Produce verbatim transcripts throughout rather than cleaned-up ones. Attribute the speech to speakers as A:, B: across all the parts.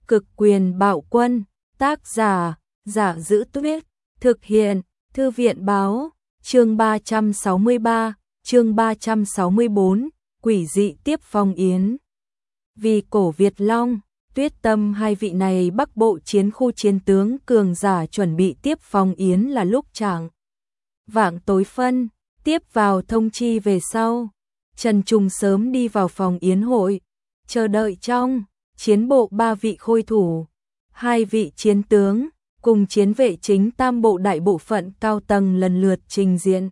A: Cực quyền bạo quân, tác giả, Giả Giữ Tuyết, thực hiện, Thư viện báo, chương ba trăm sáu mươi ba, chương ba trăm sáu mươi bốn, quỷ dị tiếp phong yến. Vì cổ Việt Long, Tuyết Tâm hai vị này Bắc Bộ chiến khu chiến tướng cường giả chuẩn bị tiếp phong yến là lúc chạng vạng tối phân, tiếp vào thông chi về sau. Trần Trung sớm đi vào phòng yến hội, chờ đợi trong chiến bộ ba vị khôi thủ, hai vị chiến tướng, cùng chiến vệ chính tam bộ đại bộ phận cao tầng lần lượt trình diện.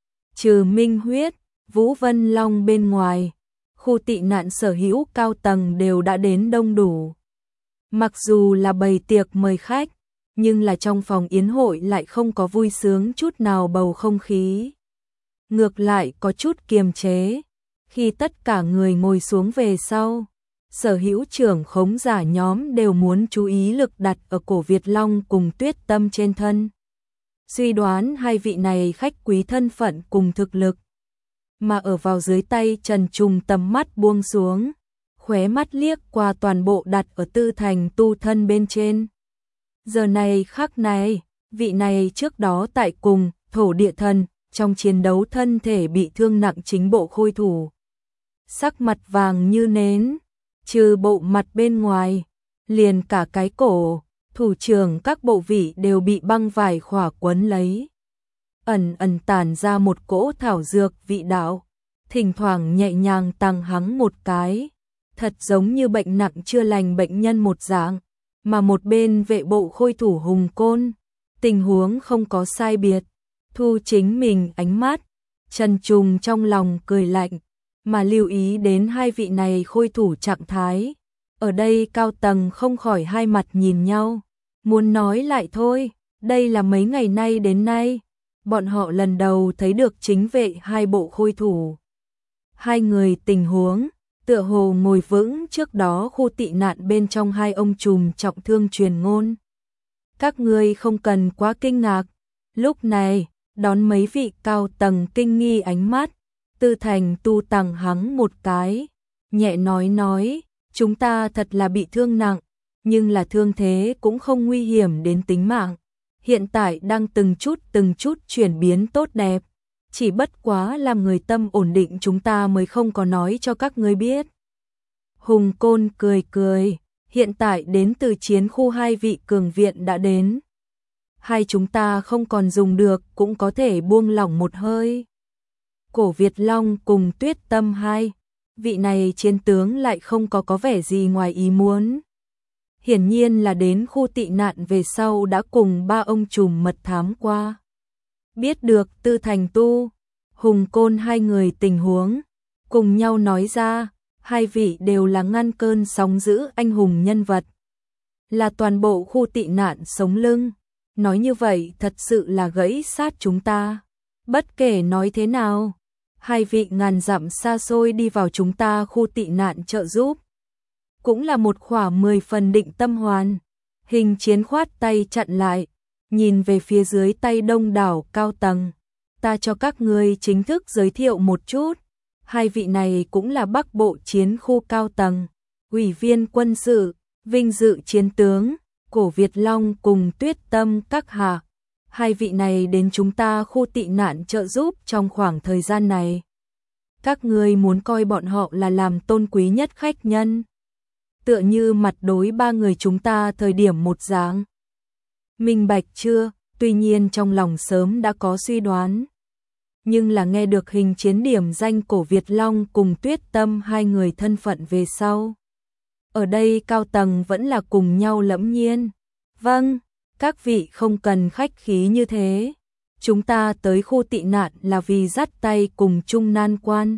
A: Trừ Minh Huyết, Vũ Vân Long bên ngoài, khu tị nạn sở hữu cao tầng đều đã đến đông đủ. Mặc dù là bày tiệc mời khách, nhưng là trong phòng yến hội lại không có vui sướng chút nào bầu không khí. Ngược lại có chút kiềm chế, khi tất cả người ngồi xuống về sau. Sở hữu trưởng khống giả nhóm đều muốn chú ý lực đặt ở cổ Việt Long cùng Tuyết Tâm trên thân. Suy đoán hai vị này khách quý thân phận cùng thực lực. Mà ở vào dưới tay Trần Trung tầm mắt buông xuống, khóe mắt liếc qua toàn bộ đặt ở Tư Thành tu thân bên trên. Giờ này khắc này, vị này trước đó tại cùng thổ địa thần, trong chiến đấu thân thể bị thương nặng chính bộ khôi thủ. Sắc mặt vàng như nến. Trừ bộ mặt bên ngoài, liền cả cái cổ, thủ trưởng các bộ vị đều bị băng vải khỏa quấn lấy. Ẩn ẩn tản ra một cỗ thảo dược vị đạo, thỉnh thoảng nhẹ nhàng tăng hắng một cái, thật giống như bệnh nặng chưa lành bệnh nhân một dạng, mà một bên vệ bộ khôi thủ Hùng Côn, tình huống không có sai biệt, thu chính mình ánh mắt, Trần Trung trong lòng cười lạnh. Mà lưu ý đến hai vị này khôi thủ trạng thái. Ở đây cao tầng không khỏi hai mặt nhìn nhau. Muốn nói lại thôi, đây là mấy ngày nay đến nay. Bọn họ lần đầu thấy được chính vệ hai bộ khôi thủ. Hai người tình huống, tựa hồ ngồi vững trước đó khu tị nạn bên trong hai ông trùm trọng thương truyền ngôn. Các ngươi không cần quá kinh ngạc. Lúc này, đón mấy vị cao tầng kinh nghi ánh mắt. Tư Thành tu tằng hắng một cái, nhẹ nói nói, chúng ta thật là bị thương nặng, nhưng là thương thế cũng không nguy hiểm đến tính mạng. Hiện tại đang từng chút từng chút chuyển biến tốt đẹp, chỉ bất quá làm người tâm ổn định chúng ta mới không có nói cho các ngươi biết. Hùng Côn cười cười, hiện tại đến từ chiến khu hai vị cường viện đã đến. Hai chúng ta không còn dùng được cũng có thể buông lỏng một hơi. Cổ Việt Long cùng Tuyết Tâm hai, vị này chiến tướng lại không có có vẻ gì ngoài ý muốn. Hiển nhiên là đến khu tị nạn về sau đã cùng ba ông trùm mật thám qua. Biết được Tư Thành tu, Hùng Côn hai người tình huống, cùng nhau nói ra, hai vị đều là ngăn cơn sóng dữ anh hùng nhân vật. Là toàn bộ khu tị nạn sống lưng, nói như vậy thật sự là gãy sát chúng ta. Bất kể nói thế nào, hai vị ngàn dặm xa xôi đi vào chúng ta khu tị nạn trợ giúp. Cũng là một khỏa mười phần định tâm hoàn. Hình chiến khoát tay chặn lại, nhìn về phía dưới tay đông đảo cao tầng. Ta cho các ngươi chính thức giới thiệu một chút. Hai vị này cũng là Bắc Bộ chiến khu cao tầng, ủy viên quân sự, vinh dự chiến tướng, cổ Việt Long cùng Tuyết Tâm các hạ. Hai vị này đến chúng ta khu tị nạn trợ giúp trong khoảng thời gian này. Các ngươi muốn coi bọn họ là làm tôn quý nhất khách nhân. Tựa như mặt đối ba người chúng ta thời điểm một dáng. Minh bạch chưa? Tuy nhiên trong lòng sớm đã có suy đoán. Nhưng là nghe được hình chiến điểm danh cổ Việt Long cùng Tuyết Tâm hai người thân phận về sau. Ở đây cao tầng vẫn là cùng nhau lẫm nhiên. Vâng. Các vị không cần khách khí như thế. Chúng ta tới khu tị nạn là vì dắt tay cùng chung nan quan.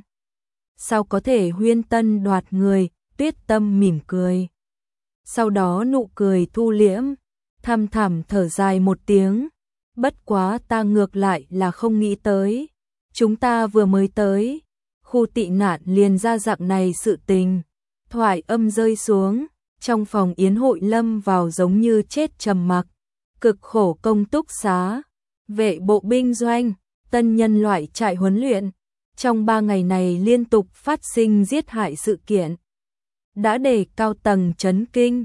A: Sao có thể huyên tân đoạt người, Tuyết Tâm mỉm cười. Sau đó nụ cười thu liễm, thầm thẳm thở dài một tiếng. Bất quá ta ngược lại là không nghĩ tới. Chúng ta vừa mới tới, khu tị nạn liền ra dạng này sự tình. Thoại âm rơi xuống, trong phòng yến hội lâm vào giống như chết trầm mặc. Cực khổ công túc xá, vệ bộ binh doanh, tân nhân loại trại huấn luyện. Trong ba ngày này liên tục phát sinh giết hại sự kiện. Đã để cao tầng chấn kinh,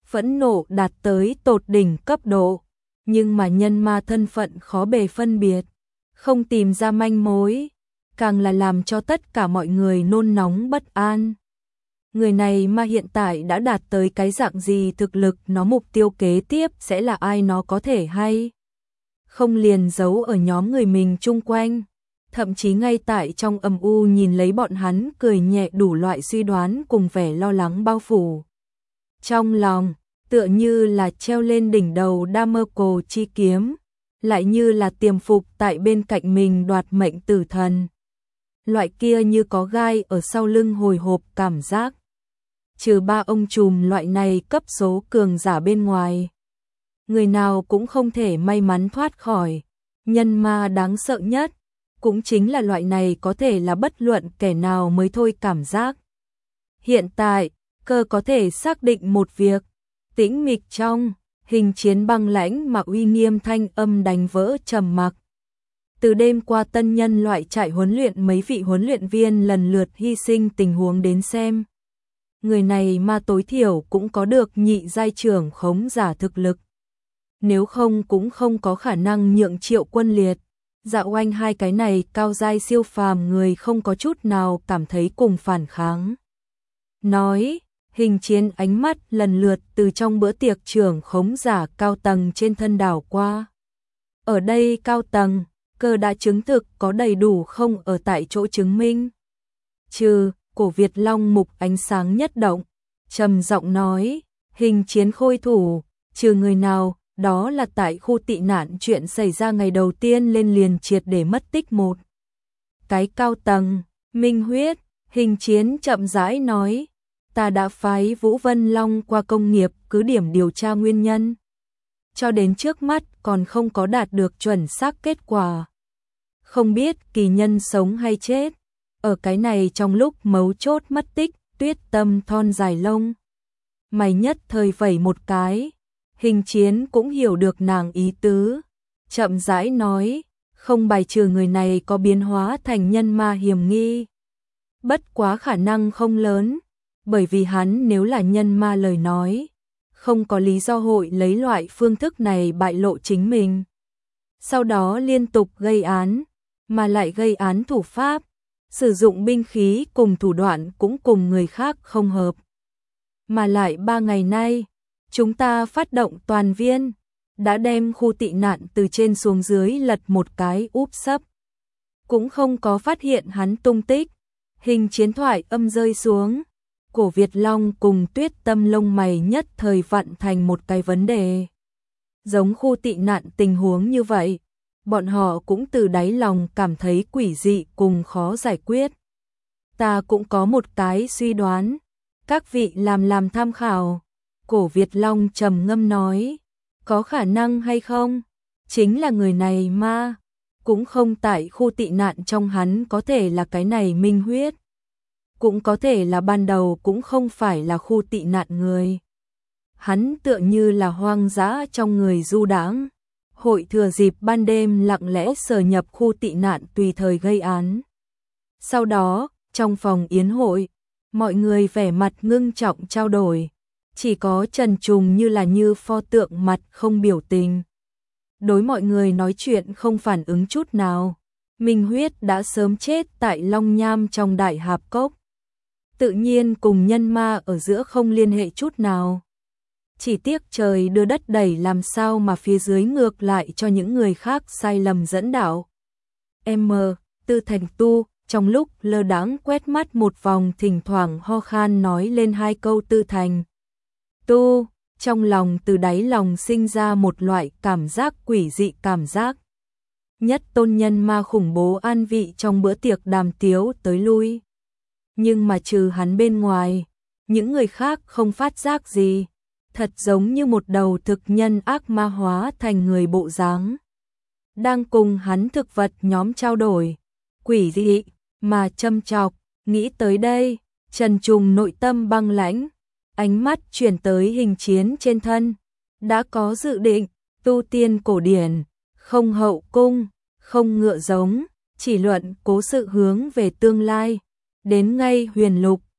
A: phẫn nộ đạt tới tột đỉnh cấp độ, nhưng mà nhân ma thân phận khó bề phân biệt, không tìm ra manh mối, càng là làm cho tất cả mọi người nôn nóng bất an. Người này mà hiện tại đã đạt tới cái dạng gì, thực lực nó, mục tiêu kế tiếp sẽ là ai, nó có thể hay không liền giấu ở nhóm người mình chung quanh, thậm chí ngay tại trong âm u nhìn lấy bọn hắn cười nhẹ, đủ loại suy đoán cùng vẻ lo lắng bao phủ trong lòng, tựa như là treo lên đỉnh đầu đa mơ cổ chi kiếm, lại như là tiềm phục tại bên cạnh mình đoạt mệnh tử thần. Loại kia như có gai ở sau lưng hồi hộp cảm giác. Trừ ba ông trùm loại này cấp số cường giả bên ngoài, người nào cũng không thể may mắn thoát khỏi. Nhân ma đáng sợ nhất cũng chính là loại này có thể là bất luận kẻ nào mới thôi cảm giác. Hiện tại, cơ có thể xác định một việc, tĩnh mịch trong hình chiến băng lãnh mà uy nghiêm thanh âm đánh vỡ trầm mặc. Từ đêm qua tân nhân loại trại huấn luyện mấy vị huấn luyện viên lần lượt hy sinh tình huống đến xem. Người này mà tối thiểu cũng có được nhị giai trưởng khống giả thực lực. Nếu không cũng không có khả năng nhượng Triệu Quân Liệt, Dạ Oanh hai cái này cao giai siêu phàm người không có chút nào cảm thấy cùng phản kháng. Nói, hình chiến ánh mắt lần lượt từ trong bữa tiệc trưởng khống giả cao tầng trên thân đảo qua. Ở đây cao tầng, cơ đã chứng thực có đầy đủ không ở tại chỗ chứng minh. Trừ, Cổ Việt Long mục ánh sáng nhất động, trầm giọng nói, hình chiến khôi thủ, trừ người nào, đó là tại khu tị nạn chuyện xảy ra ngày đầu tiên lên liền triệt để mất tích một. Cái cao tầng, minh huyết, hình chiến chậm rãi nói, ta đã phái Vũ Vân Long qua công nghiệp cứ điểm điều tra nguyên nhân. Cho đến trước mắt còn không có đạt được chuẩn xác kết quả. Không biết kỳ nhân sống hay chết. Ở cái này trong lúc mấu chốt mất tích, Tuyết Tâm thon dài lông mày nhất thời vẩy một cái. Hình chiến cũng hiểu được nàng ý tứ, chậm rãi nói, không bài trừ người này có biến hóa thành nhân ma hiểm nghi. Bất quá khả năng không lớn, bởi vì hắn nếu là nhân ma lời nói, không có lý do hội lấy loại phương thức này bại lộ chính mình. Sau đó liên tục gây án, mà lại gây án thủ pháp, sử dụng binh khí cùng thủ đoạn cũng cùng người khác không hợp. Mà lại ba ngày nay, chúng ta phát động toàn viên, đã đem khu tị nạn từ trên xuống dưới lật một cái úp sấp. Cũng không có phát hiện hắn tung tích. Hình chiến thoại âm rơi xuống. Cổ Việt Long cùng Tuyết Tâm lông mày nhất thời vặn thành một cái vấn đề. Giống khu tị nạn tình huống như vậy, bọn họ cũng từ đáy lòng cảm thấy quỷ dị cùng khó giải quyết. Ta cũng có một cái suy đoán, các vị làm làm tham khảo. Cổ Việt Long trầm ngâm nói, có khả năng hay không? Chính là người này ma, cũng không tại khu tị nạn trong hắn có thể là cái này minh huyết. Cũng có thể là ban đầu cũng không phải là khu tị nạn người. Hắn tựa như là hoang dã trong người du đãng, hội thừa dịp ban đêm lặng lẽ sờ nhập khu tị nạn tùy thời gây án. Sau đó, trong phòng yến hội, mọi người vẻ mặt ngưng trọng trao đổi. Chỉ có Trần Trùng như là như pho tượng mặt không biểu tình. Đối mọi người nói chuyện không phản ứng chút nào. Minh huyết đã sớm chết tại Long Nham trong đại hạp cốc. Tự nhiên cùng nhân ma ở giữa không liên hệ chút nào. Chỉ tiếc trời đưa đất đẩy làm sao mà phía dưới ngược lại cho những người khác sai lầm dẫn đạo. M. Tư Thành Tu, trong lúc lơ đãng quét mắt một vòng thỉnh thoảng ho khan nói lên hai câu Tư Thành Tu, trong lòng từ đáy lòng sinh ra một loại cảm giác quỷ dị cảm giác. Nhất tôn nhân ma khủng bố an vị trong bữa tiệc đàm tiếu tới lui. Nhưng mà trừ hắn bên ngoài, những người khác không phát giác gì, thật giống như một đầu thực nhân ác ma hóa thành người bộ dáng. Đang cùng hắn thực vật nhóm trao đổi, quỷ dị, mà châm chọc, nghĩ tới đây, Trần Trùng nội tâm băng lãnh. Ánh mắt chuyển tới hình chiến trên thân, đã có dự định, tu tiên cổ điển, không hậu cung, không ngựa giống, chỉ luận cố sự hướng về tương lai, đến ngay huyền lục,